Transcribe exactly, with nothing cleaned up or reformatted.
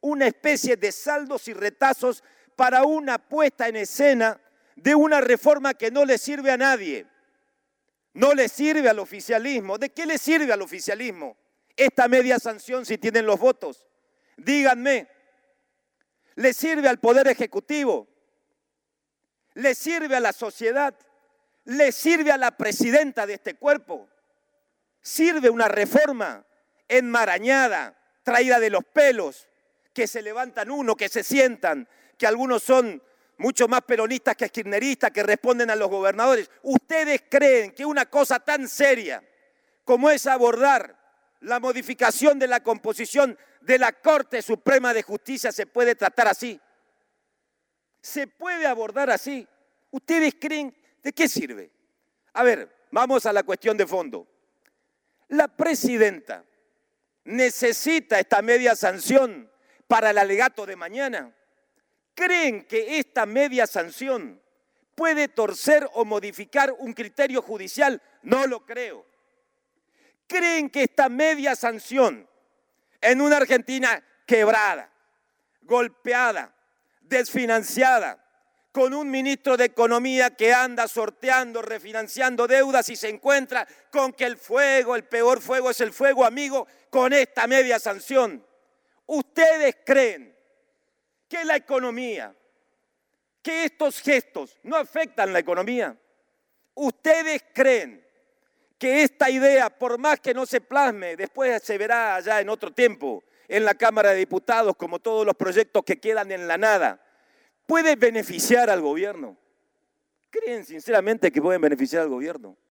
una especie de saldos y retazos para una puesta en escena de una reforma que no le sirve a nadie. No le sirve al oficialismo. ¿De qué le sirve al oficialismo esta media sanción si tienen los votos? Díganme. ¿Le sirve al Poder Ejecutivo? ¿Le sirve a la sociedad? ¿Le sirve a la presidenta de este cuerpo? ¿Sirve una reforma enmarañada, traída de los pelos, que se levantan uno, que se sientan, que algunos son mucho más peronistas que kirchneristas, que responden a los gobernadores? ¿Ustedes creen que una cosa tan seria como es abordar la modificación de la composición de la Corte Suprema de Justicia se puede tratar así? ¿Se puede abordar así? ¿Ustedes creen de qué sirve? A ver, vamos a la cuestión de fondo. La presidenta necesita esta media sanción para el alegato de mañana. ¿Creen que esta media sanción puede torcer o modificar un criterio judicial? No lo creo. ¿Creen que esta media sanción en una Argentina quebrada, golpeada, desfinanciada, con un ministro de Economía que anda sorteando, refinanciando deudas y se encuentra con que el fuego, el peor fuego es el fuego amigo, con esta media sanción? ¿Ustedes creen que la economía, que estos gestos no afectan la economía? ¿Ustedes creen que esta idea, por más que no se plasme, después se verá allá en otro tiempo, en la Cámara de Diputados, como todos los proyectos que quedan en la nada, puede beneficiar al gobierno? ¿Creen sinceramente que pueden beneficiar al gobierno?